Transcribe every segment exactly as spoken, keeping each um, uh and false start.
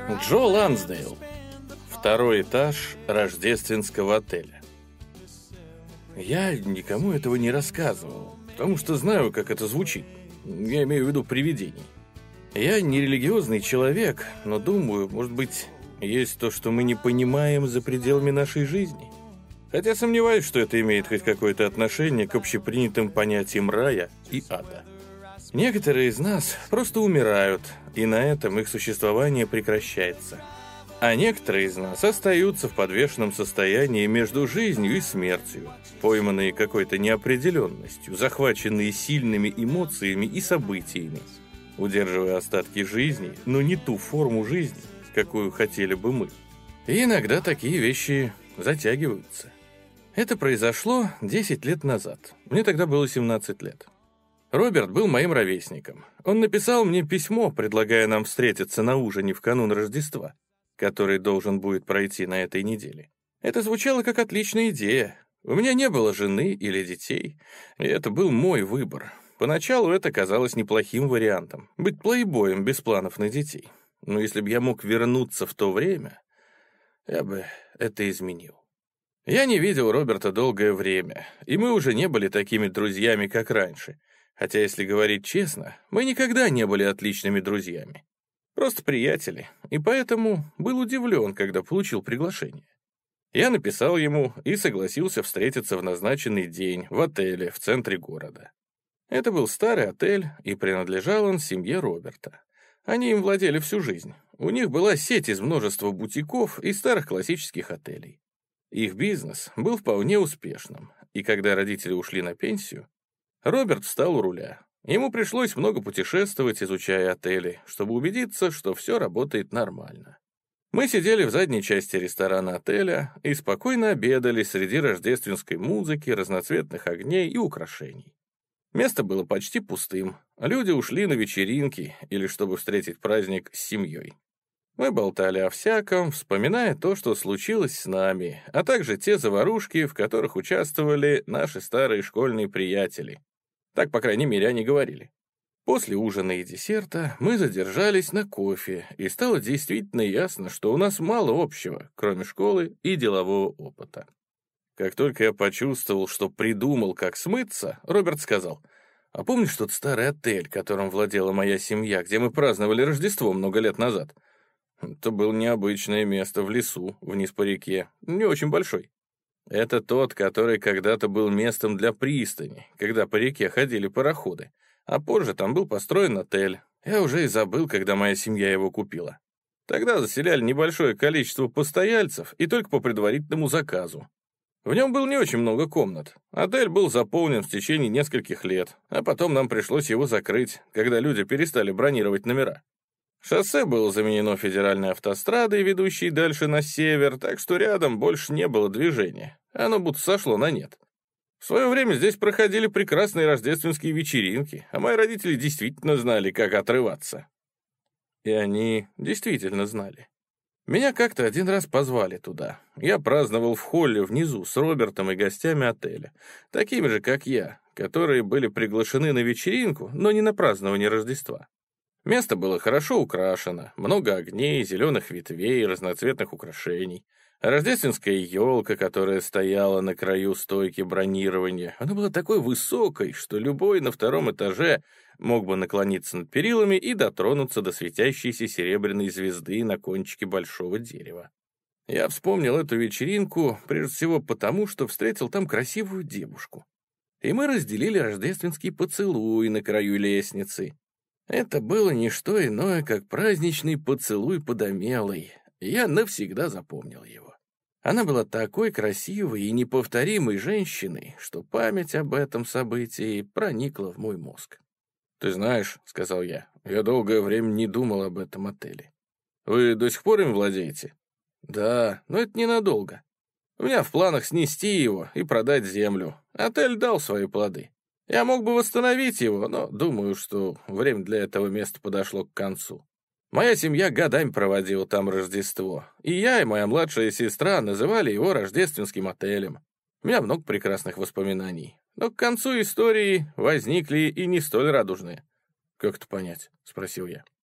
Джо Лансдейл. Второй этаж рождественского отеля. Я никому этого не рассказывал, потому что знаю, как это звучит. Я имею в виду привидений. Я не религиозный человек, но думаю, может быть, есть то, что мы не понимаем за пределами нашей жизни. Хотя сомневаюсь, что это имеет хоть какое-то отношение к общепринятым понятиям рая и ада. Некоторые из нас просто умирают, и на этом их существование прекращается. А некоторые из нас остаются в подвешенном состоянии между жизнью и смертью, пойманные какой-то неопределенностью, захваченные сильными эмоциями и событиями, удерживая остатки жизни, но не ту форму жизни, какую хотели бы мы. И иногда такие вещи затягиваются. Это произошло десять лет назад. Мне тогда было семнадцать лет. Роберт был моим ровесником. Он написал мне письмо, предлагая нам встретиться на ужине в канун Рождества, который должен будет пройти на этой неделе. Это звучало как отличная идея. У меня не было жены или детей, и это был мой выбор. Поначалу это казалось неплохим вариантом — быть плейбоем без планов на детей. Но если бы я мог вернуться в то время, я бы это изменил. Я не видел Роберта долгое время, и мы уже не были такими друзьями, как раньше. Хотя, если говорить честно, мы никогда не были отличными друзьями. Просто приятели, и поэтому был удивлен, когда получил приглашение. Я написал ему и согласился встретиться в назначенный день в отеле в центре города. Это был старый отель, и принадлежал он семье Роберта. Они им владели всю жизнь. У них была сеть из множества бутиков и старых классических отелей. Их бизнес был вполне успешным, и когда родители ушли на пенсию, Роберт встал у руля. Ему пришлось много путешествовать, изучая отели, чтобы убедиться, что все работает нормально. Мы сидели в задней части ресторана отеля и спокойно обедали среди рождественской музыки, разноцветных огней и украшений. Место было почти пустым, люди ушли на вечеринки или чтобы встретить праздник с семьей. Мы болтали о всяком, вспоминая то, что случилось с нами, а также те заварушки, в которых участвовали наши старые школьные приятели. Так, по крайней мере, они говорили. После ужина и десерта мы задержались на кофе, и стало действительно ясно, что у нас мало общего, кроме школы и делового опыта. Как только я почувствовал, что придумал, как смыться, Роберт сказал: «А помнишь тот старый отель, которым владела моя семья, где мы праздновали Рождество много лет назад? Это было необычное место в лесу, вниз по реке, не очень большой. Это тот, который когда-то был местом для пристани, когда по реке ходили пароходы, а позже там был построен отель. Я уже и забыл, когда моя семья его купила. Тогда заселяли небольшое количество постояльцев и только по предварительному заказу. В нем было не очень много комнат. Отель был заполнен в течение нескольких лет, а потом нам пришлось его закрыть, когда люди перестали бронировать номера. Шоссе было заменено федеральной автострадой, ведущей дальше на север, так что рядом больше не было движения. Оно будто сошло на нет. В свое время здесь проходили прекрасные рождественские вечеринки, а мои родители действительно знали, как отрываться. И они действительно знали. Меня как-то один раз позвали туда. Я праздновал в холле внизу с Робертом и гостями отеля, такими же, как я, которые были приглашены на вечеринку, но не на празднование Рождества. Место было хорошо украшено, много огней, зеленых ветвей, разноцветных украшений. Рождественская елка, которая стояла на краю стойки бронирования, она была такой высокой, что любой на втором этаже мог бы наклониться над перилами и дотронуться до светящейся серебряной звезды на кончике большого дерева. Я вспомнил эту вечеринку прежде всего потому, что встретил там красивую девушку. И мы разделили рождественский поцелуй на краю лестницы. Это было не что иное, как праздничный поцелуй под Омелой. Я навсегда запомнил его. Она была такой красивой и неповторимой женщиной, что память об этом событии проникла в мой мозг. «Ты знаешь, — сказал я, — я долгое время не думал об этом отеле. Вы до сих пор им владеете?» «Да, но это ненадолго. У меня в планах снести его и продать землю. Отель дал свои плоды. Я мог бы восстановить его, но думаю, что время для этого места подошло к концу. Моя семья годами проводила там Рождество, и я и моя младшая сестра называли его рождественским отелем. У меня много прекрасных воспоминаний, но к концу истории возникли и не столь радужные». «Как это понять?» — спросил я.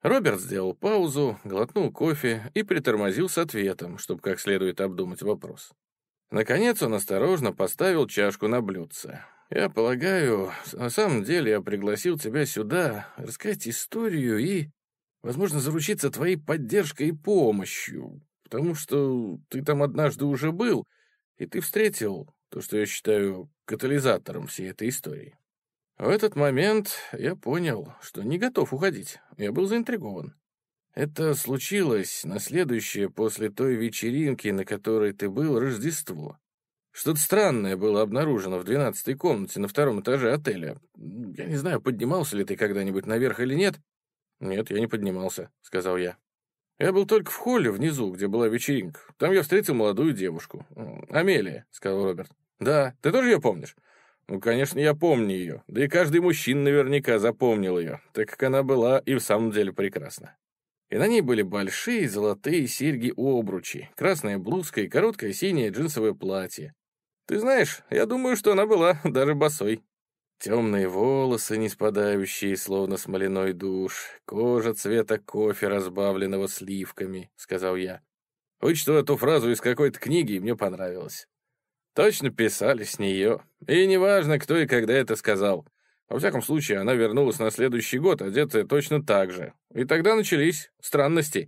Роберт сделал паузу, глотнул кофе и притормозил с ответом, чтобы как следует обдумать вопрос. Наконец он осторожно поставил чашку на блюдце. «Я полагаю, на самом деле я пригласил тебя сюда рассказать историю и, возможно, заручиться твоей поддержкой и помощью, потому что ты там однажды уже был, и ты встретил то, что я считаю катализатором всей этой истории». В этот момент я понял, что не готов уходить. Я был заинтригован. Это случилось на следующее после той вечеринки, на которой ты был, Рождество. Что-то странное было обнаружено в двенадцатой комнате на втором этаже отеля. Я не знаю, поднимался ли ты когда-нибудь наверх или нет. Нет, я не поднимался, сказал я. Я был только в холле внизу, где была вечеринка. Там я встретил молодую девушку. Амелия, сказал Роберт. Да, ты тоже ее помнишь? Ну, конечно, я помню ее. Да и каждый мужчина наверняка запомнил ее, так как она была и в самом деле прекрасна. И на ней были большие золотые серьги-обручи, красная блузка и короткое синее джинсовое платье. Ты знаешь, я думаю, что она была даже босой. Темные волосы, не спадающие, словно смоляной душ, кожа цвета кофе, разбавленного сливками, — сказал я. Вычитал эту фразу из какой-то книги, и мне понравилось. Точно писали с нее. И неважно, кто и когда это сказал. Во всяком случае, она вернулась на следующий год, одетая точно так же. И тогда начались странности.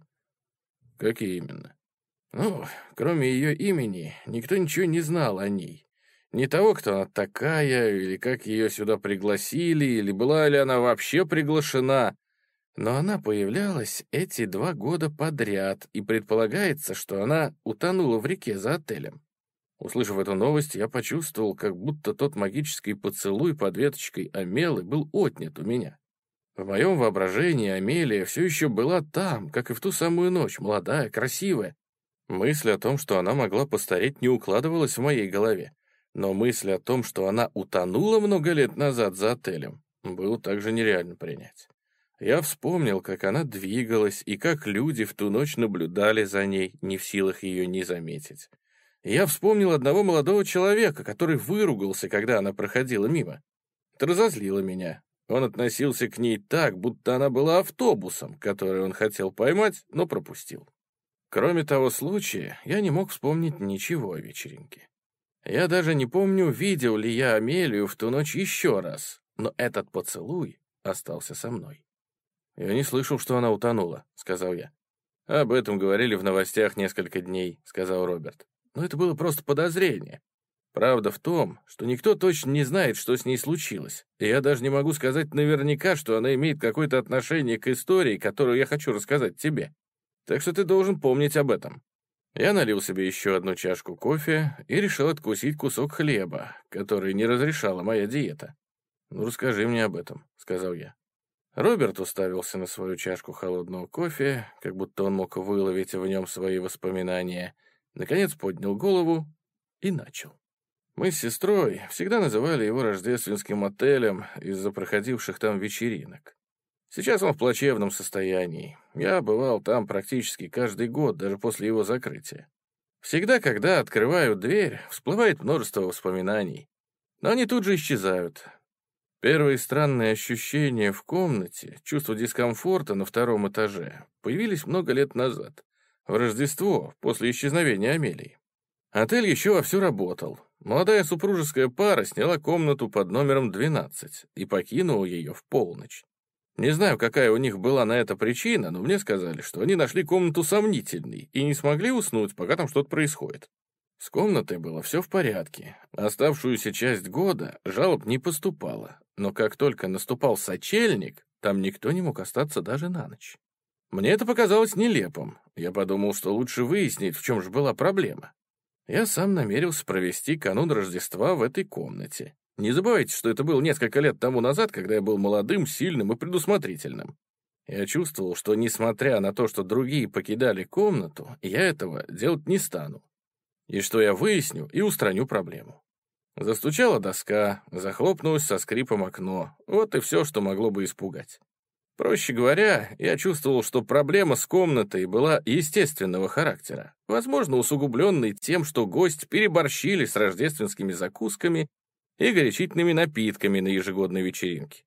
Какие именно? Ну, кроме ее имени, никто ничего не знал о ней. Ни того, кто она такая, или как ее сюда пригласили, или была ли она вообще приглашена. Но она появлялась эти два года подряд, и предполагается, что она утонула в реке за отелем. Услышав эту новость, я почувствовал, как будто тот магический поцелуй под веточкой Амелы был отнят у меня. В моем воображении Амелия все еще была там, как и в ту самую ночь, молодая, красивая. Мысль о том, что она могла постареть, не укладывалась в моей голове. Но мысль о том, что она утонула много лет назад за отелем, было также нереально принять. Я вспомнил, как она двигалась, и как люди в ту ночь наблюдали за ней, не в силах ее не заметить. Я вспомнил одного молодого человека, который выругался, когда она проходила мимо. Это разозлило меня. Он относился к ней так, будто она была автобусом, который он хотел поймать, но пропустил. Кроме того случая, я не мог вспомнить ничего о вечеринке. Я даже не помню, видел ли я Амелию в ту ночь еще раз, но этот поцелуй остался со мной. «Я не слышал, что она утонула», — сказал я. «Об этом говорили в новостях несколько дней», — сказал Роберт. «Но это было просто подозрение. Правда в том, что никто точно не знает, что с ней случилось, и я даже не могу сказать наверняка, что она имеет какое-то отношение к истории, которую я хочу рассказать тебе. Так что ты должен помнить об этом». Я налил себе еще одну чашку кофе и решил откусить кусок хлеба, который не разрешала моя диета. «Ну, расскажи мне об этом», — сказал я. Роберт уставился на свою чашку холодного кофе, как будто он мог выловить в нем свои воспоминания, наконец поднял голову и начал. Мы с сестрой всегда называли его рождественским отелем из-за проходивших там вечеринок. Сейчас он в плачевном состоянии. Я бывал там практически каждый год, даже после его закрытия. Всегда, когда открываю дверь, всплывает множество воспоминаний. Но они тут же исчезают. Первые странные ощущения в комнате, чувство дискомфорта на втором этаже, появились много лет назад, в Рождество, после исчезновения Амелии. Отель еще вовсю работал. Молодая супружеская пара сняла комнату под номером двенадцать и покинула ее в полночь. Не знаю, какая у них была на это причина, но мне сказали, что они нашли комнату сомнительной и не смогли уснуть, пока там что-то происходит. С комнатой было все в порядке. Оставшуюся часть года жалоб не поступало, но как только наступал сочельник, там никто не мог остаться даже на ночь. Мне это показалось нелепым. Я подумал, что лучше выяснить, в чем же была проблема. Я сам намерился провести канун Рождества в этой комнате. Не забывайте, что это было несколько лет тому назад, когда я был молодым, сильным и предусмотрительным. Я чувствовал, что, несмотря на то, что другие покидали комнату, я этого делать не стану. И что я выясню и устраню проблему. Застучала доска, захлопнулось со скрипом окно. Вот и все, что могло бы испугать. Проще говоря, я чувствовал, что проблема с комнатой была естественного характера, возможно, усугубленной тем, что гость переборщили с рождественскими закусками и горячительными напитками на ежегодной вечеринке.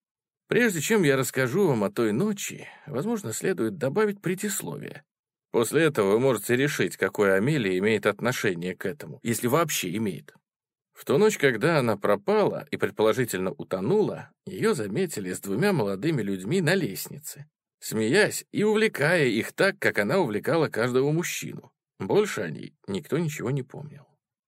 Прежде чем я расскажу вам о той ночи, возможно, следует добавить предисловие. После этого вы можете решить, какое Амелия имеет отношение к этому, если вообще имеет. В ту ночь, когда она пропала и, предположительно, утонула, ее заметили с двумя молодыми людьми на лестнице, смеясь и увлекая их так, как она увлекала каждого мужчину. Больше о ней никто ничего не помнил.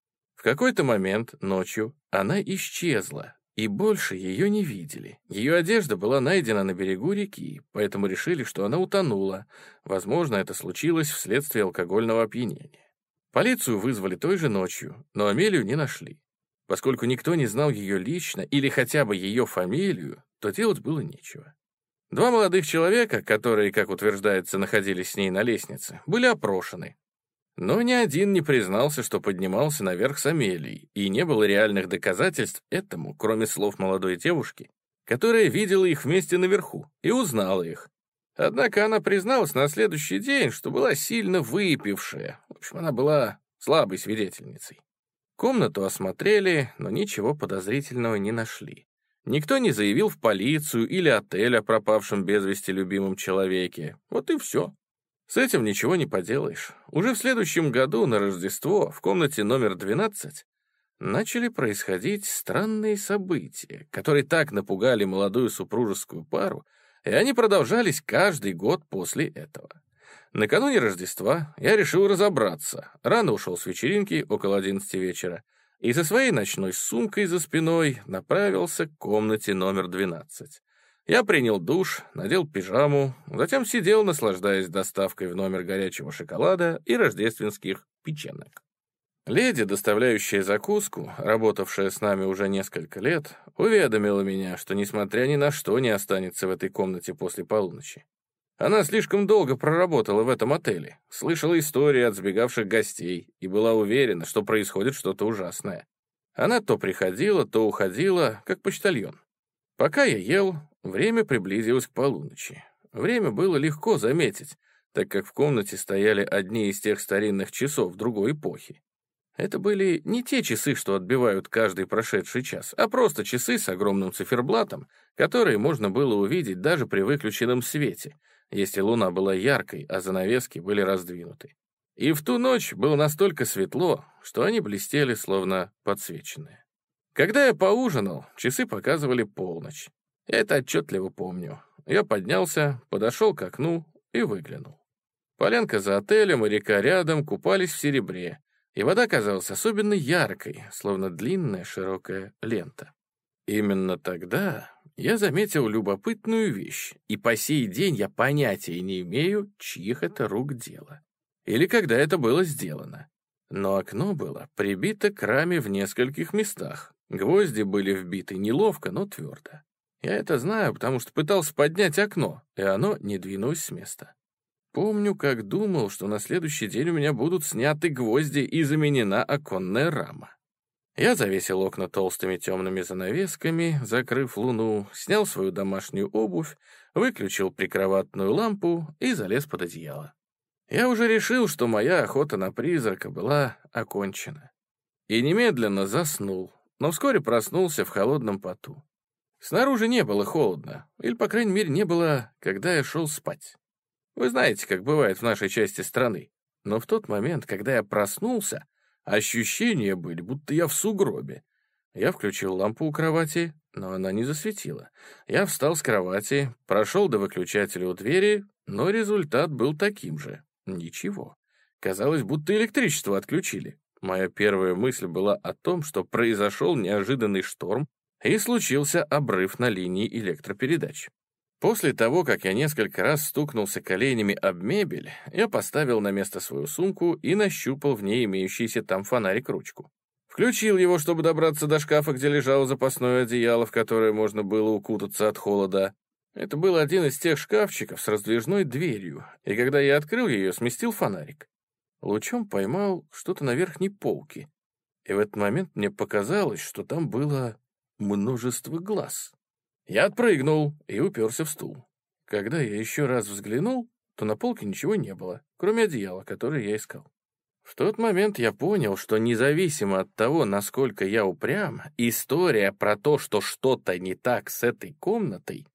В какой-то момент ночью она исчезла, и больше ее не видели. Ее одежда была найдена на берегу реки, поэтому решили, что она утонула. Возможно, это случилось вследствие алкогольного опьянения. Полицию вызвали той же ночью, но Амелию не нашли. Поскольку никто не знал ее лично или хотя бы ее фамилию, то делать было нечего. Два молодых человека, которые, как утверждается, находились с ней на лестнице, были опрошены. Но ни один не признался, что поднимался наверх с Амелией, и не было реальных доказательств этому, кроме слов молодой девушки, которая видела их вместе наверху и узнала их. Однако она призналась на следующий день, что была сильно выпившая. В общем, она была слабой свидетельницей. Комнату осмотрели, но ничего подозрительного не нашли. Никто не заявил в полицию или отель о пропавшем без вести любимом человеке. Вот и все. С этим ничего не поделаешь. Уже в следующем году на Рождество в комнате номер двенадцать начали происходить странные события, которые так напугали молодую супружескую пару, и они продолжались каждый год после этого. Накануне Рождества я решил разобраться. Рано ушел с вечеринки, около одиннадцати вечера, и со своей ночной сумкой за спиной направился к комнате номер двенадцать. Я принял душ, надел пижаму, затем сидел, наслаждаясь доставкой в номер горячего шоколада и рождественских печенок. Леди, доставляющая закуску, работавшая с нами уже несколько лет, уведомила меня, что, несмотря ни на что, не останется в этой комнате после полуночи. Она слишком долго проработала в этом отеле, слышала истории от сбегавших гостей и была уверена, что происходит что-то ужасное. Она то приходила, то уходила, как почтальон. Пока я ел, время приблизилось к полуночи. Время было легко заметить, так как в комнате стояли одни из тех старинных часов другой эпохи. Это были не те часы, что отбивают каждый прошедший час, а просто часы с огромным циферблатом, которые можно было увидеть даже при выключенном свете, если луна была яркой, а занавески были раздвинуты. И в ту ночь было настолько светло, что они блестели, словно подсвеченные. Когда я поужинал, часы показывали полночь. Я это отчетливо помню. Я поднялся, подошел к окну и выглянул. Полянка за отелем и река рядом купались в серебре, и вода казалась особенно яркой, словно длинная широкая лента. Именно тогда я заметил любопытную вещь, и по сей день я понятия не имею, чьих это рук дело, или когда это было сделано. Но окно было прибито к раме в нескольких местах. Гвозди были вбиты неловко, но твердо. Я это знаю, потому что пытался поднять окно, и оно не двинулось с места. Помню, как думал, что на следующий день у меня будут сняты гвозди и заменена оконная рама. Я завесил окна толстыми темными занавесками, закрыв луну, снял свою домашнюю обувь, выключил прикроватную лампу и залез под одеяло. Я уже решил, что моя охота на призрака была окончена. И немедленно заснул, но вскоре проснулся в холодном поту. Снаружи не было холодно, или, по крайней мере, не было, когда я шел спать. Вы знаете, как бывает в нашей части страны. Но в тот момент, когда я проснулся, ощущения были, будто я в сугробе. Я включил лампу у кровати, но она не засветила. Я встал с кровати, прошел до выключателя у двери, но результат был таким же. Ничего. Казалось, будто электричество отключили. Моя первая мысль была о том, что произошел неожиданный шторм и случился обрыв на линии электропередач. После того, как я несколько раз стукнулся коленями об мебель, я поставил на место свою сумку и нащупал в ней имеющийся там фонарик-ручку. Включил его, чтобы добраться до шкафа, где лежало запасное одеяло, в которое можно было укутаться от холода. Это был один из тех шкафчиков с раздвижной дверью, и когда я открыл ее, сместил фонарик. Лучом поймал что-то на верхней полке, и в этот момент мне показалось, что там было множество глаз. Я отпрыгнул и уперся в стул. Когда я еще раз взглянул, то на полке ничего не было, кроме одеяла, которое я искал. В тот момент я понял, что независимо от того, насколько я упрям, история про то, что что-то не так с этой комнатой,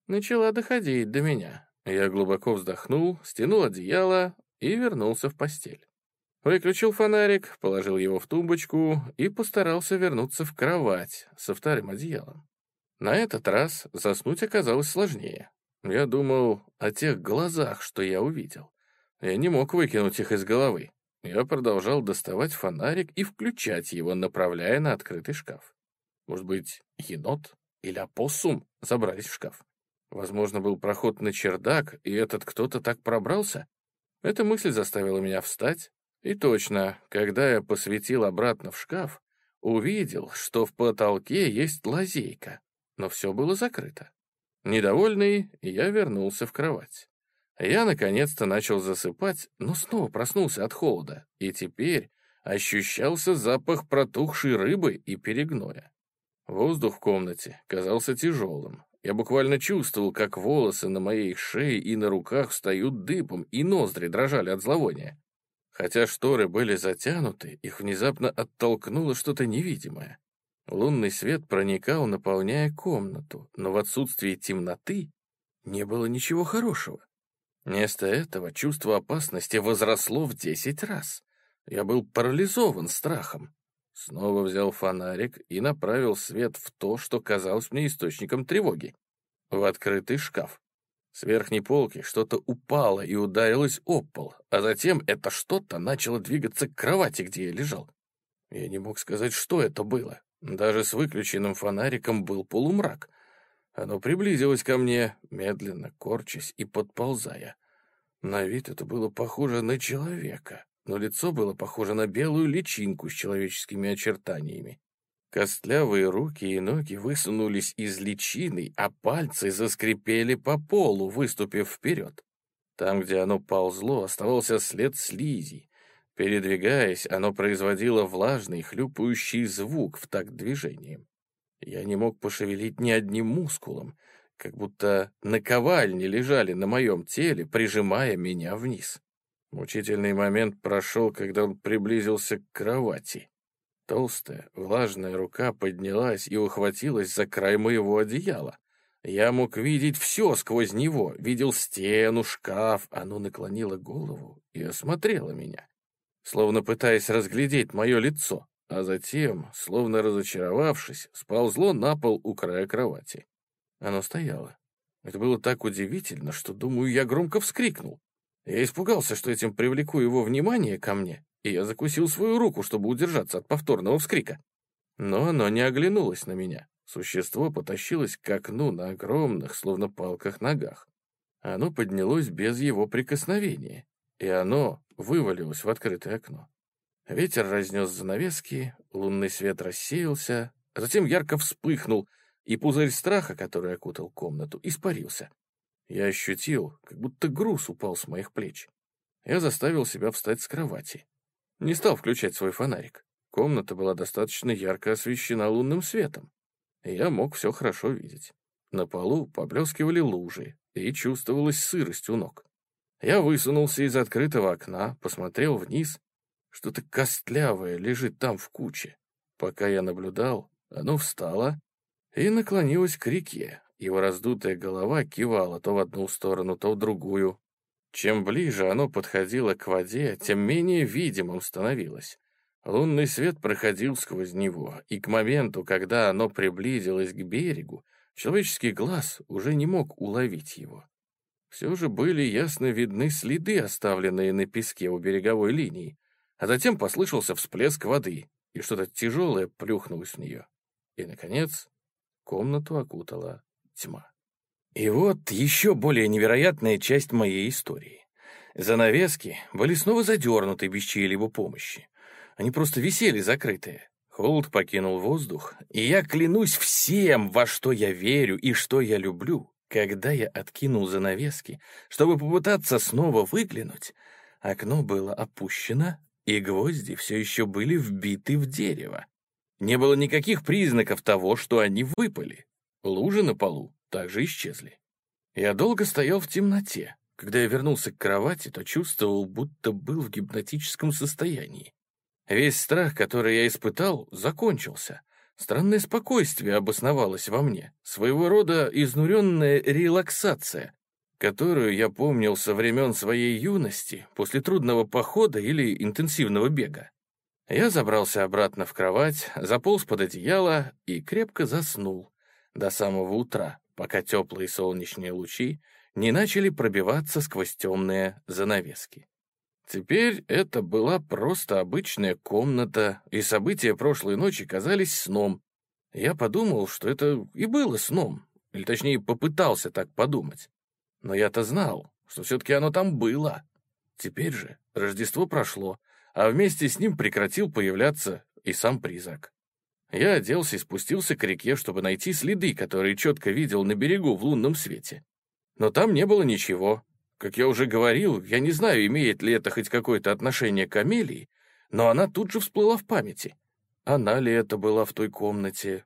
начала доходить до меня. Я глубоко вздохнул, стянул одеяло и вернулся в постель. Выключил фонарик, положил его в тумбочку и постарался вернуться в кровать со вторым одеялом. На этот раз заснуть оказалось сложнее. Я думал о тех глазах, что я увидел. Я не мог выкинуть их из головы. Я продолжал доставать фонарик и включать его, направляя на открытый шкаф. Может быть, енот или опоссум забрались в шкаф? Возможно, был проход на чердак, и этот кто-то так пробрался? Эта мысль заставила меня встать. И точно, когда я посветил обратно в шкаф, увидел, что в потолке есть лазейка, но все было закрыто. Недовольный, я вернулся в кровать. Я наконец-то начал засыпать, но снова проснулся от холода, и теперь ощущался запах протухшей рыбы и перегноя. Воздух в комнате казался тяжелым. Я буквально чувствовал, как волосы на моей шее и на руках встают дыбом, и ноздри дрожали от зловония. Хотя шторы были затянуты, их внезапно оттолкнуло что-то невидимое. Лунный свет проникал, наполняя комнату, но в отсутствии темноты не было ничего хорошего. Вместо этого чувство опасности возросло в десять раз. Я был парализован страхом. Снова взял фонарик и направил свет в то, что казалось мне источником тревоги. В открытый шкаф. С верхней полки что-то упало и ударилось об пол, а затем это что-то начало двигаться к кровати, где я лежал. Я не мог сказать, что это было. Даже с выключенным фонариком был полумрак. Оно приблизилось ко мне, медленно корчась и подползая. На вид это было похоже на человека, но лицо было похоже на белую личинку с человеческими очертаниями. Костлявые руки и ноги высунулись из личины, а пальцы заскрипели по полу, выступив вперед. Там, где оно ползло, оставался след слизи. Передвигаясь, оно производило влажный, хлюпающий звук в такт движением. Я не мог пошевелить ни одним мускулом, как будто наковальни лежали на моем теле, прижимая меня вниз. Мучительный момент прошел, когда он приблизился к кровати. Толстая, влажная рука поднялась и ухватилась за край моего одеяла. Я мог видеть все сквозь него, видел стену, шкаф. Оно наклонило голову и осмотрело меня, словно пытаясь разглядеть мое лицо, а затем, словно разочаровавшись, сползло на пол у края кровати. Оно стояло. Это было так удивительно, что, думаю, я громко вскрикнул. Я испугался, что этим привлеку его внимание ко мне, и я закусил свою руку, чтобы удержаться от повторного вскрика. Но оно не оглянулось на меня. Существо потащилось к окну на огромных, словно палках, ногах. Оно поднялось без его прикосновения, и оно вывалилось в открытое окно. Ветер разнес занавески, лунный свет рассеялся, а затем ярко вспыхнул, и пузырь страха, который окутал комнату, испарился. Я ощутил, как будто груз упал с моих плеч. Я заставил себя встать с кровати. Не стал включать свой фонарик. Комната была достаточно ярко освещена лунным светом, и я мог все хорошо видеть. На полу поблескивали лужи, и чувствовалась сырость у ног. Я высунулся из открытого окна, посмотрел вниз. Что-то костлявое лежит там в куче. Пока я наблюдал, оно встало и наклонилось к реке. Его раздутая голова кивала то в одну сторону, то в другую. Чем ближе оно подходило к воде, тем менее видимым становилось. Лунный свет проходил сквозь него, и к моменту, когда оно приблизилось к берегу, человеческий глаз уже не мог уловить его. Все же были ясно видны следы, оставленные на песке у береговой линии, а затем послышался всплеск воды, и что-то тяжелое плюхнулось в нее. И, наконец, комнату окутала тьма. И вот еще более невероятная часть моей истории. Занавески были снова задернуты без чьей-либо помощи. Они просто висели закрытые. Холод покинул воздух, и я клянусь всем, во что я верю и что я люблю. Когда я откинул занавески, чтобы попытаться снова выглянуть, окно было опущено, и гвозди все еще были вбиты в дерево. Не было никаких признаков того, что они выпали. Лужи на полу также исчезли. Я долго стоял в темноте. Когда я вернулся к кровати, то чувствовал, будто был в гипнотическом состоянии. Весь страх, который я испытал, закончился. Странное спокойствие обосновалось во мне, своего рода изнуренная релаксация, которую я помнил со времен своей юности, после трудного похода или интенсивного бега. Я забрался обратно в кровать, заполз под одеяло и крепко заснул до самого утра, пока теплые солнечные лучи не начали пробиваться сквозь темные занавески. Теперь это была просто обычная комната, и события прошлой ночи казались сном. Я подумал, что это и было сном, или точнее попытался так подумать. Но я-то знал, что все-таки оно там было. Теперь же Рождество прошло, а вместе с ним прекратил появляться и сам призрак. Я оделся и спустился к реке, чтобы найти следы, которые четко видел на берегу в лунном свете. Но там не было ничего. Как я уже говорил, я не знаю, имеет ли это хоть какое-то отношение к Амелии, но она тут же всплыла в памяти. Она ли это была в той комнате?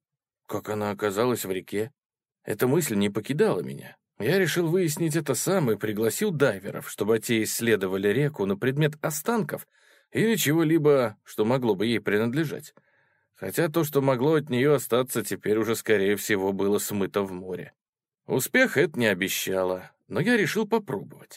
Как она оказалась в реке? Эта мысль не покидала меня. Я решил выяснить это сам и пригласил дайверов, чтобы те исследовали реку на предмет останков или чего-либо, что могло бы ей принадлежать. Хотя то, что могло от нее остаться, теперь уже, скорее всего, было смыто в море. Успех это не обещало, но я решил попробовать.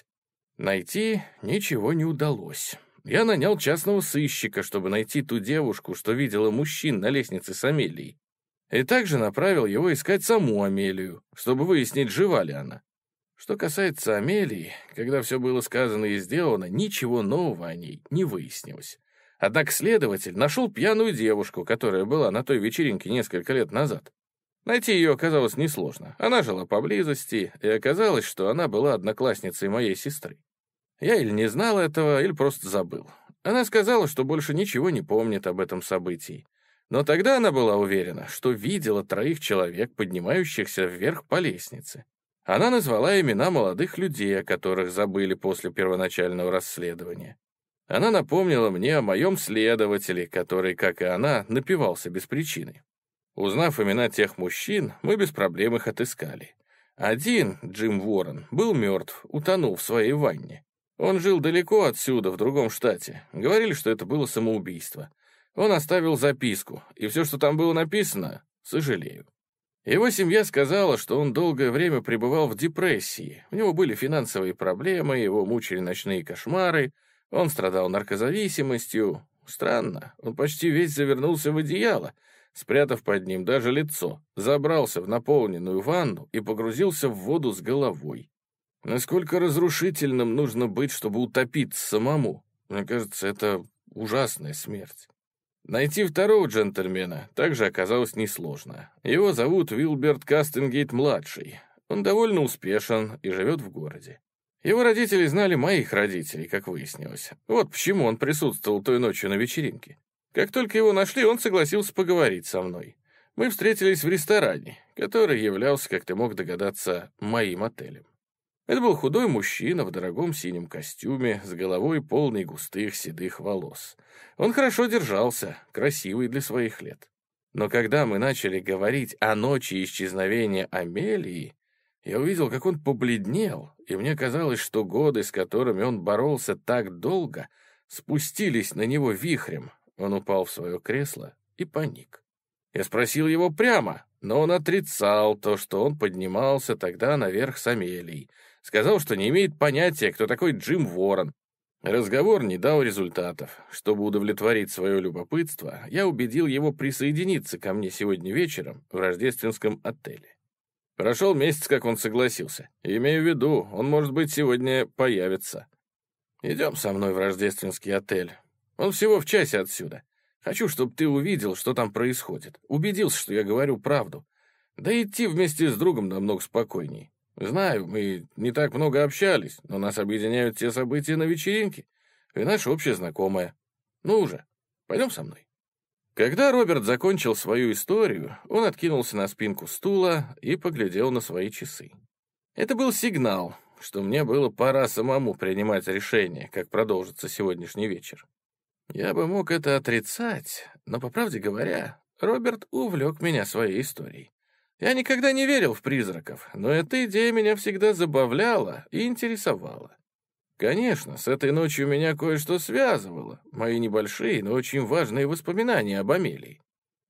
Найти ничего не удалось. Я нанял частного сыщика, чтобы найти ту девушку, что видела мужчин на лестнице с Амелией, и также направил его искать саму Амелию, чтобы выяснить, жива ли она. Что касается Амелии, когда все было сказано и сделано, ничего нового о ней не выяснилось. Однако следователь нашел пьяную девушку, которая была на той вечеринке несколько лет назад. Найти ее оказалось несложно. Она жила поблизости, и оказалось, что она была одноклассницей моей сестры. Я или не знал этого, или просто забыл. Она сказала, что больше ничего не помнит об этом событии. Но тогда она была уверена, что видела троих человек, поднимающихся вверх по лестнице. Она назвала имена молодых людей, о которых забыли после первоначального расследования. Она напомнила мне о моем следователе, который, как и она, напивался без причины. Узнав имена тех мужчин, мы без проблем их отыскали. Один, Джим Уоррен, был мертв, утонул в своей ванне. Он жил далеко отсюда, в другом штате. Говорили, что это было самоубийство. Он оставил записку, и все, что там было написано, сожалею. Его семья сказала, что он долгое время пребывал в депрессии. У него были финансовые проблемы, его мучили ночные кошмары, он страдал наркозависимостью. Странно, он почти весь завернулся в одеяло, спрятав под ним даже лицо, забрался в наполненную ванну и погрузился в воду с головой. Насколько разрушительным нужно быть, чтобы утопиться самому? Мне кажется, это ужасная смерть. Найти второго джентльмена также оказалось несложно. Его зовут Уилберт Кастингейт-младший. Он довольно успешен и живет в городе. Его родители знали моих родителей, как выяснилось. Вот почему он присутствовал той ночью на вечеринке. Как только его нашли, он согласился поговорить со мной. Мы встретились в ресторане, который являлся, как ты мог догадаться, моим отелем. Это был худой мужчина в дорогом синем костюме, с головой полной густых седых волос. Он хорошо держался, красивый для своих лет. Но когда мы начали говорить о ночи исчезновения Амелии, я увидел, как он побледнел, и мне казалось, что годы, с которыми он боролся так долго, спустились на него вихрем. Он упал в свое кресло и паник. Я спросил его прямо, но он отрицал то, что он поднимался тогда наверх с Амелией. Сказал, что не имеет понятия, кто такой Джим Уоррен. Разговор не дал результатов. Чтобы удовлетворить свое любопытство, я убедил его присоединиться ко мне сегодня вечером в рождественском отеле. Прошел месяц, как он согласился. Имею в виду, он, может быть, сегодня появится. Идем со мной в рождественский отель. Он всего в часе отсюда. Хочу, чтобы ты увидел, что там происходит. Убедился, что я говорю правду. Да идти вместе с другом намного спокойней. Знаю, мы не так много общались, но нас объединяют те события на вечеринке и наша общая знакомая. Ну уже, пойдем со мной. Когда Роберт закончил свою историю, он откинулся на спинку стула и поглядел на свои часы. Это был сигнал, что мне было пора самому принимать решение, как продолжится сегодняшний вечер. Я бы мог это отрицать, но, по правде говоря, Роберт увлек меня своей историей. Я никогда не верил в призраков, но эта идея меня всегда забавляла и интересовала. Конечно, с этой ночью меня кое-что связывало, мои небольшие, но очень важные воспоминания об Амелии.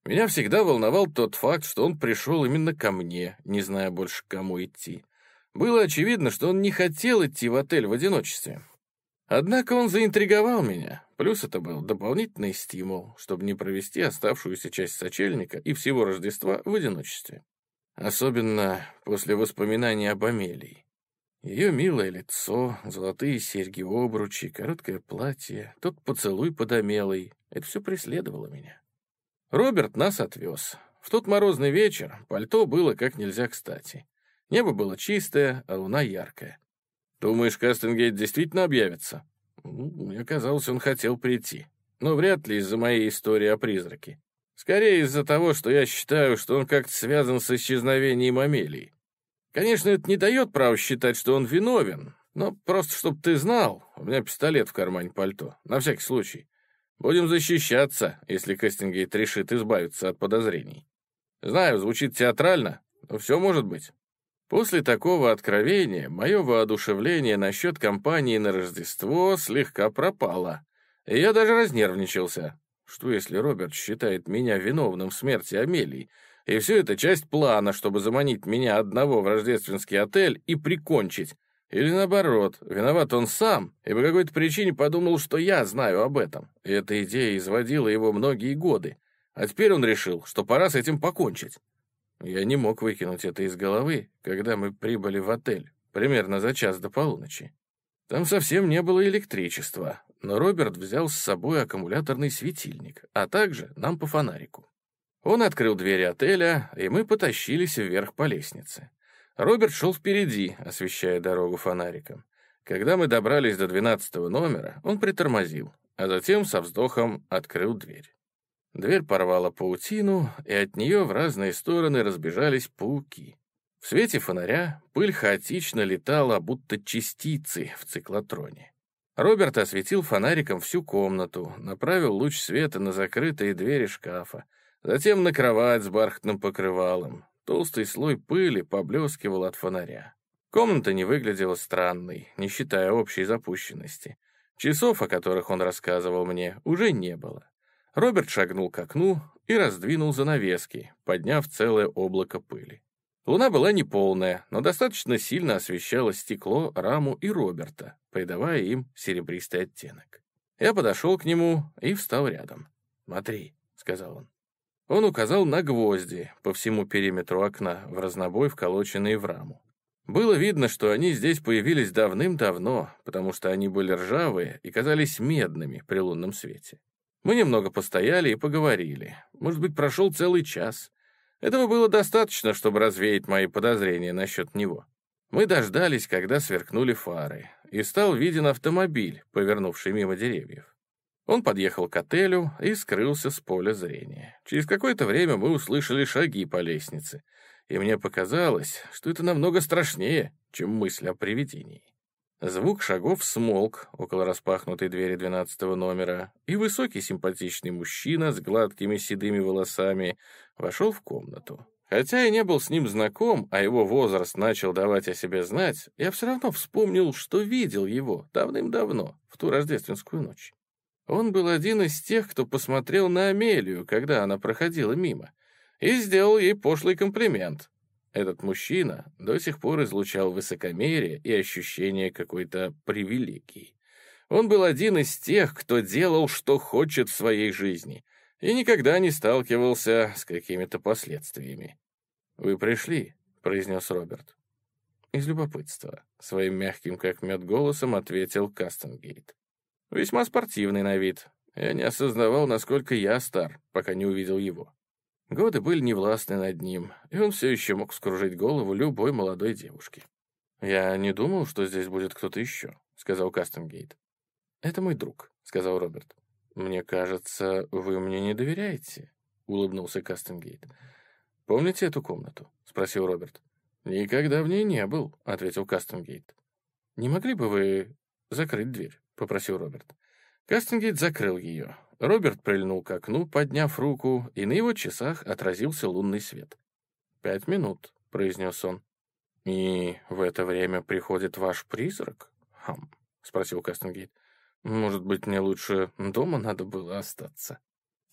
Меня всегда волновал тот факт, что он пришел именно ко мне, не зная больше, к кому идти. Было очевидно, что он не хотел идти в отель в одиночестве. Однако он заинтриговал меня, плюс это был дополнительный стимул, чтобы не провести оставшуюся часть сочельника и всего Рождества в одиночестве. Особенно после воспоминаний об Амелии. Ее милое лицо, золотые серьги-обручи, короткое платье, тот поцелуй под Амелой — это все преследовало меня. Роберт нас отвез. В тот морозный вечер пальто было как нельзя кстати. Небо было чистое, а луна яркая. «Думаешь, Кастингейт действительно объявится?» Мне казалось, он хотел прийти. Но вряд ли из-за моей истории о призраке. Скорее из-за того, что я считаю, что он как-то связан с исчезновением Амелии. Конечно, это не дает права считать, что он виновен, но просто чтобы ты знал, у меня пистолет в кармане пальто, на всякий случай. Будем защищаться, если Кастингейт решит избавиться от подозрений. Знаю, звучит театрально, но все может быть. После такого откровения мое воодушевление насчет компании на Рождество слегка пропало, и я даже разнервничался. Что если Роберт считает меня виновным в смерти Амелии, и все это часть плана, чтобы заманить меня одного в рождественский отель и прикончить? Или наоборот, виноват он сам, и по какой-то причине подумал, что я знаю об этом. И эта идея изводила его многие годы. А теперь он решил, что пора с этим покончить. Я не мог выкинуть это из головы, когда мы прибыли в отель, примерно за час до полуночи. Там совсем не было электричества, но Роберт взял с собой аккумуляторный светильник, а также нам по фонарику. Он открыл двери отеля, и мы потащились вверх по лестнице. Роберт шел впереди, освещая дорогу фонариком. Когда мы добрались до двенадцатого номера, он притормозил, а затем со вздохом открыл дверь. Дверь порвала паутину, и от нее в разные стороны разбежались пауки. В свете фонаря пыль хаотично летала, будто частицы в циклотроне. Роберт осветил фонариком всю комнату, направил луч света на закрытые двери шкафа, затем на кровать с бархатным покрывалом. Толстый слой пыли поблескивал от фонаря. Комната не выглядела странной, не считая общей запущенности. Часов, о которых он рассказывал мне, уже не было. Роберт шагнул к окну и раздвинул занавески, подняв целое облако пыли. Луна была неполная, но достаточно сильно освещала стекло, раму и Роберта, придавая им серебристый оттенок. Я подошел к нему и встал рядом. «Смотри», — сказал он. Он указал на гвозди по всему периметру окна, в разнобой вколоченные в раму. Было видно, что они здесь появились давным-давно, потому что они были ржавые и казались медными при лунном свете. Мы немного постояли и поговорили. Может быть, прошел целый час. Этого было достаточно, чтобы развеять мои подозрения насчет него. Мы дождались, когда сверкнули фары, и стал виден автомобиль, повернувший мимо деревьев. Он подъехал к отелю и скрылся с поля зрения. Через какое-то время мы услышали шаги по лестнице, и мне показалось, что это намного страшнее, чем мысль о привидении. Звук шагов смолк около распахнутой двери двенадцатого номера, и высокий симпатичный мужчина с гладкими седыми волосами вошел в комнату. Хотя я не был с ним знаком, а его возраст начал давать о себе знать, я все равно вспомнил, что видел его давным-давно, в ту рождественскую ночь. Он был один из тех, кто посмотрел на Амелию, когда она проходила мимо, и сделал ей пошлый комплимент. Этот мужчина до сих пор излучал высокомерие и ощущение какой-то привилегии. Он был один из тех, кто делал, что хочет в своей жизни, и никогда не сталкивался с какими-то последствиями. «Вы пришли», — произнес Роберт. «Из любопытства», — своим мягким как мед голосом ответил Кастингейт. «Весьма спортивный на вид. Я не осознавал, насколько я стар, пока не увидел его. Годы были невластны над ним, и он все еще мог вскружить голову любой молодой девушке. «Я не думал, что здесь будет кто-то еще», — сказал Кастингейт. «Это мой друг», — сказал Роберт. «Мне кажется, вы мне не доверяете», — улыбнулся Кастингейт. «Помните эту комнату?» — спросил Роберт. «Никогда в ней не был», — ответил Кастингейт. «Не могли бы вы закрыть дверь?» — попросил Роберт. Кастингейт закрыл ее. Роберт прильнул к окну, подняв руку, и на его часах отразился лунный свет. «Пять минут», — произнес он. «И в это время приходит ваш призрак?» «Хм», — спросил Кастингейт. «Может быть, мне лучше дома надо было остаться?»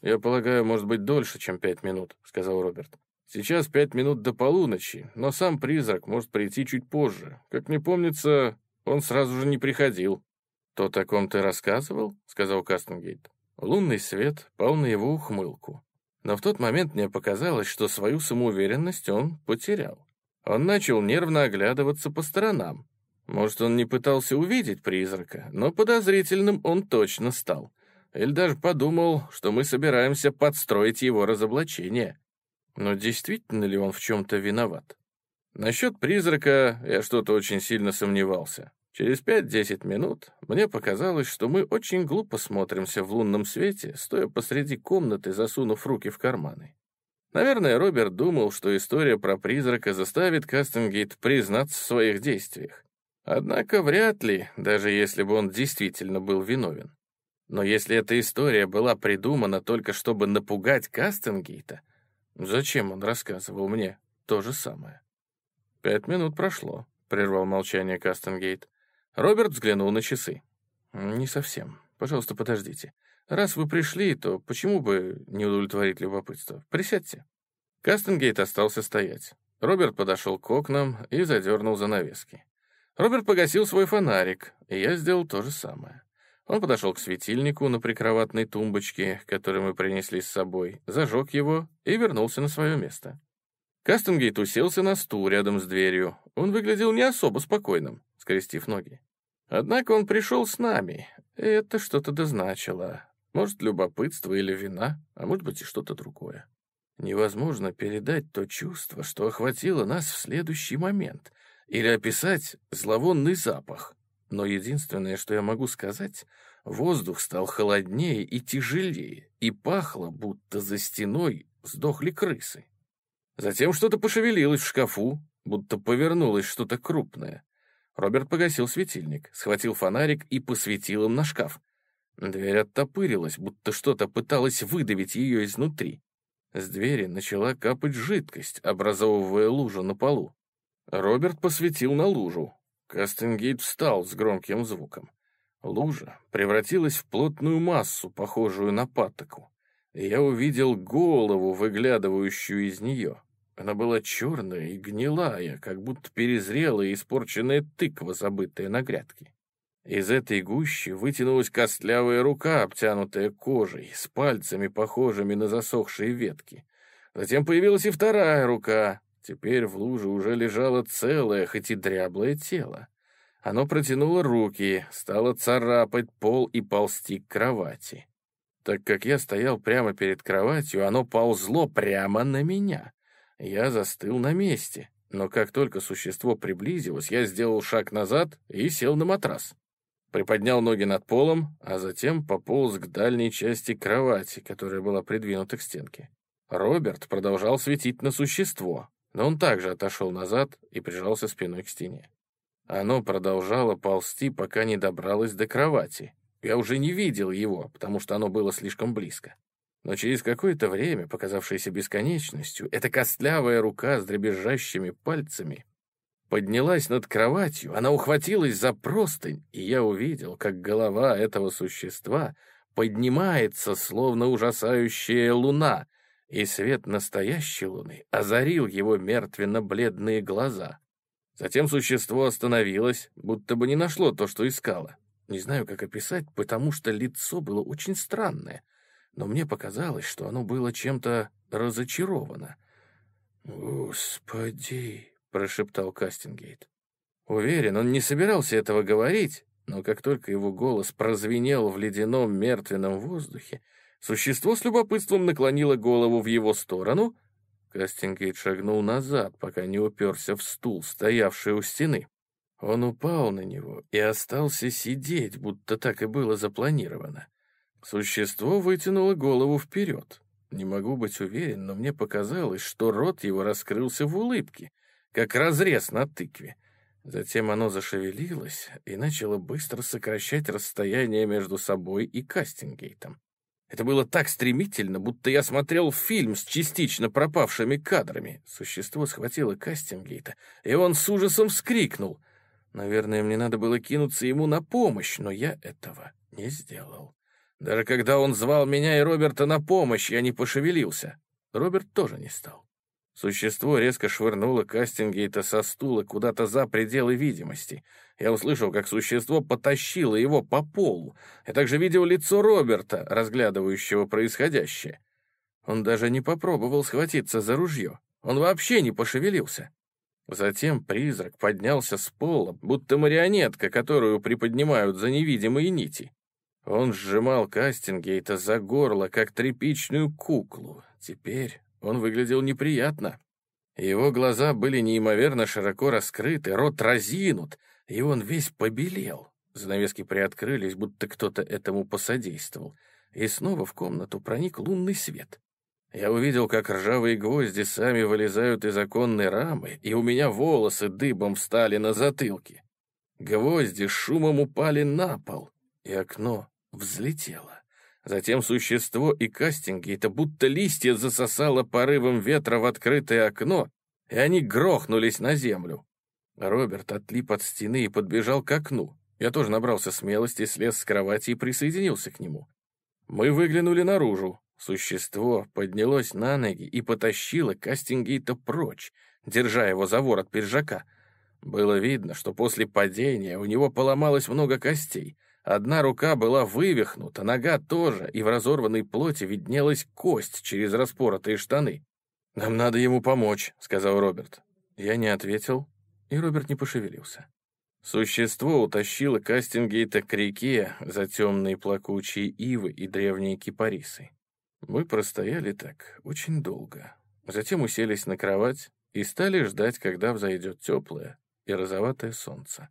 «Я полагаю, может быть, дольше, чем пять минут», — сказал Роберт. «Сейчас пять минут до полуночи, но сам призрак может прийти чуть позже. Как мне помнится, он сразу же не приходил». «То, о ком ты рассказывал?» — сказал Кастингейт. Лунный свет пал на его ухмылку. Но в тот момент мне показалось, что свою самоуверенность он потерял. Он начал нервно оглядываться по сторонам. Может, он не пытался увидеть призрака, но подозрительным он точно стал. Или даже подумал, что мы собираемся подстроить его разоблачение. Но действительно ли он в чем-то виноват? Насчет призрака я что-то очень сильно сомневался. Через пять-десять минут мне показалось, что мы очень глупо смотримся в лунном свете, стоя посреди комнаты, засунув руки в карманы. Наверное, Роберт думал, что история про призрака заставит Кастингейт признаться в своих действиях. Однако вряд ли, даже если бы он действительно был виновен. Но если эта история была придумана только чтобы напугать Кастингейта, зачем он рассказывал мне то же самое? «Пять минут прошло», — прервал молчание Кастингейт. Роберт взглянул на часы. «Не совсем. Пожалуйста, подождите. Раз вы пришли, то почему бы не удовлетворить любопытство? Присядьте». Кастингейт остался стоять. Роберт подошел к окнам и задернул занавески. Роберт погасил свой фонарик, и я сделал то же самое. Он подошел к светильнику на прикроватной тумбочке, который мы принесли с собой, зажег его и вернулся на свое место. Кастингейт уселся на стул рядом с дверью. Он выглядел не особо спокойным, скрестив ноги. Однако он пришел с нами, и это что-то дозначило. Может, любопытство или вина, а может быть и что-то другое. Невозможно передать то чувство, что охватило нас в следующий момент, или описать зловонный запах. Но единственное, что я могу сказать, воздух стал холоднее и тяжелее, и пахло, будто за стеной сдохли крысы. Затем что-то пошевелилось в шкафу, будто повернулось что-то крупное. Роберт погасил светильник, схватил фонарик и посветил им на шкаф. Дверь оттопырилась, будто что-то пыталось выдавить ее изнутри. С двери начала капать жидкость, образовывая лужу на полу. Роберт посветил на лужу. Кастингейт встал с громким звуком. Лужа превратилась в плотную массу, похожую на патоку. Я увидел голову, выглядывающую из нее. Она была черная и гнилая, как будто перезрелая и испорченная тыква, забытая на грядке. Из этой гущи вытянулась костлявая рука, обтянутая кожей, с пальцами, похожими на засохшие ветки. Затем появилась и вторая рука. Теперь в луже уже лежало целое, хоть и дряблое тело. Оно протянуло руки, стало царапать пол и ползти к кровати. Так как я стоял прямо перед кроватью, оно ползло прямо на меня. Я застыл на месте, но как только существо приблизилось, я сделал шаг назад и сел на матрас. Приподнял ноги над полом, а затем пополз к дальней части кровати, которая была придвинута к стенке. Роберт продолжал светить на существо, но он также отошел назад и прижался спиной к стене. Оно продолжало ползти, пока не добралось до кровати. Я уже не видел его, потому что оно было слишком близко. Но через какое-то время, показавшееся бесконечностью, эта костлявая рука с дребезжащими пальцами поднялась над кроватью, она ухватилась за простынь, и я увидел, как голова этого существа поднимается, словно ужасающая луна, и свет настоящей луны озарил его мертвенно-бледные глаза. Затем существо остановилось, будто бы не нашло то, что искало. Не знаю, как описать, потому что лицо было очень странное, но мне показалось, что оно было чем-то разочаровано. «Господи!» — прошептал Кастингейт. Уверен, он не собирался этого говорить, но как только его голос прозвенел в ледяном мертвенном воздухе, существо с любопытством наклонило голову в его сторону. Кастингейт шагнул назад, пока не уперся в стул, стоявший у стены. Он упал на него и остался сидеть, будто так и было запланировано. Существо вытянуло голову вперед. Не могу быть уверен, но мне показалось, что рот его раскрылся в улыбке, как разрез на тыкве. Затем оно зашевелилось и начало быстро сокращать расстояние между собой и Кастингейтом. Это было так стремительно, будто я смотрел фильм с частично пропавшими кадрами. Существо схватило Кастингейта, и он с ужасом вскрикнул. Наверное, мне надо было кинуться ему на помощь, но я этого не сделал. Даже когда он звал меня и Роберта на помощь, я не пошевелился. Роберт тоже не стал. Существо резко швырнуло Кастингейта со стула куда-то за пределы видимости. Я услышал, как существо потащило его по полу. Я также видел лицо Роберта, разглядывающего происходящее. Он даже не попробовал схватиться за ружье. Он вообще не пошевелился. Затем призрак поднялся с пола, будто марионетка, которую приподнимают за невидимые нити. Он сжимал Кастингейта за горло, как тряпичную куклу. Теперь он выглядел неприятно. Его глаза были неимоверно широко раскрыты, рот разинут, и он весь побелел. Занавески приоткрылись, будто кто-то этому посодействовал. И снова в комнату проник лунный свет. Я увидел, как ржавые гвозди сами вылезают из оконной рамы, и у меня волосы дыбом встали на затылке. Гвозди с шумом упали на пол, и окно взлетело. Затем существо и Кастингейта будто листья засосало порывом ветра в открытое окно, и они грохнулись на землю. Роберт отлип от стены и подбежал к окну. Я тоже набрался смелости, слез с кровати и присоединился к нему. Мы выглянули наружу. Существо поднялось на ноги и потащило Кастингейта прочь, держа его за ворот пиджака. Было видно, что после падения у него поломалось много костей. Одна рука была вывихнута, нога тоже, и в разорванной плоти виднелась кость через распоротые штаны. «Нам надо ему помочь», — сказал Роберт. Я не ответил, и Роберт не пошевелился. Существо утащило Кастингейта к реке за темные плакучие ивы и древние кипарисы. Мы простояли так очень долго. Затем уселись на кровать и стали ждать, когда взойдет теплое и розоватое солнце.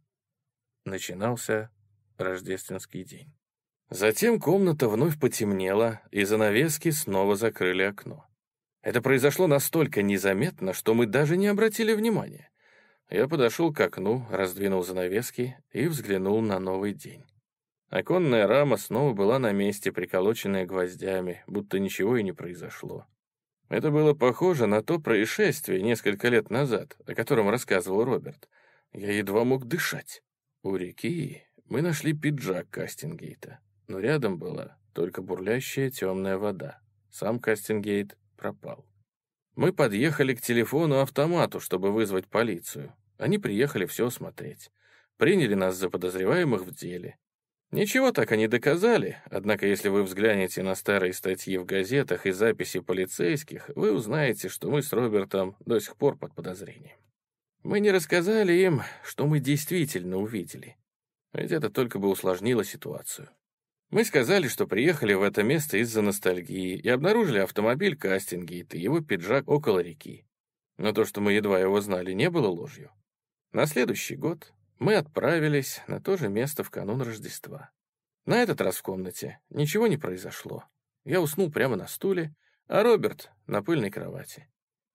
Начинался рождественский день. Затем комната вновь потемнела, и занавески снова закрыли окно. Это произошло настолько незаметно, что мы даже не обратили внимания. Я подошел к окну, раздвинул занавески и взглянул на новый день. Оконная рама снова была на месте, приколоченная гвоздями, будто ничего и не произошло. Это было похоже на то происшествие несколько лет назад, о котором рассказывал Роберт. Я едва мог дышать. У реки мы нашли пиджак Кастингейта, но рядом была только бурлящая темная вода. Сам Кастингейт пропал. Мы подъехали к телефону-автомату, чтобы вызвать полицию. Они приехали все осмотреть. Приняли нас за подозреваемых в деле. Ничего так они доказали, однако если вы взглянете на старые статьи в газетах и записи полицейских, вы узнаете, что мы с Робертом до сих пор под подозрением. Мы не рассказали им, что мы действительно увидели, ведь это только бы усложнило ситуацию. Мы сказали, что приехали в это место из-за ностальгии и обнаружили автомобиль Кастингейта и его пиджак около реки. Но то, что мы едва его знали, не было ложью. На следующий год мы отправились на то же место в канун Рождества. На этот раз в комнате ничего не произошло. Я уснул прямо на стуле, а Роберт — на пыльной кровати.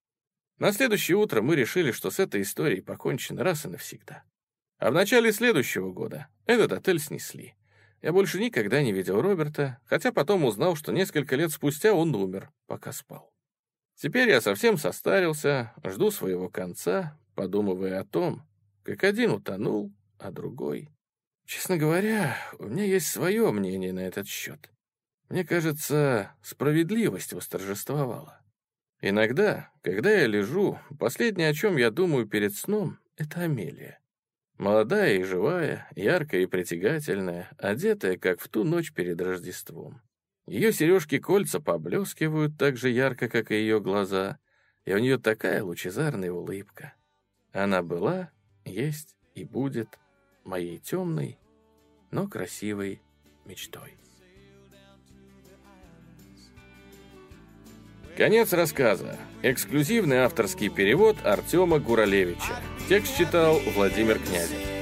На следующее утро мы решили, что с этой историей покончено раз и навсегда. А в начале следующего года этот отель снесли. Я больше никогда не видел Роберта, хотя потом узнал, что несколько лет спустя он умер, пока спал. Теперь я совсем состарился, жду своего конца, подумывая о том, как один утонул, а другой... Честно говоря, у меня есть свое мнение на этот счет. Мне кажется, справедливость восторжествовала. Иногда, когда я лежу, последнее, о чем я думаю перед сном, — это Амелия. Молодая и живая, яркая и притягательная, одетая, как в ту ночь перед Рождеством. Ее сережки-кольца поблескивают так же ярко, как и ее глаза, и у нее такая лучезарная улыбка. Она была, есть и будет моей темной, но красивой мечтой. Конец рассказа. Эксклюзивный авторский перевод Артема Гуралевича. Текст читал Владимир Князев.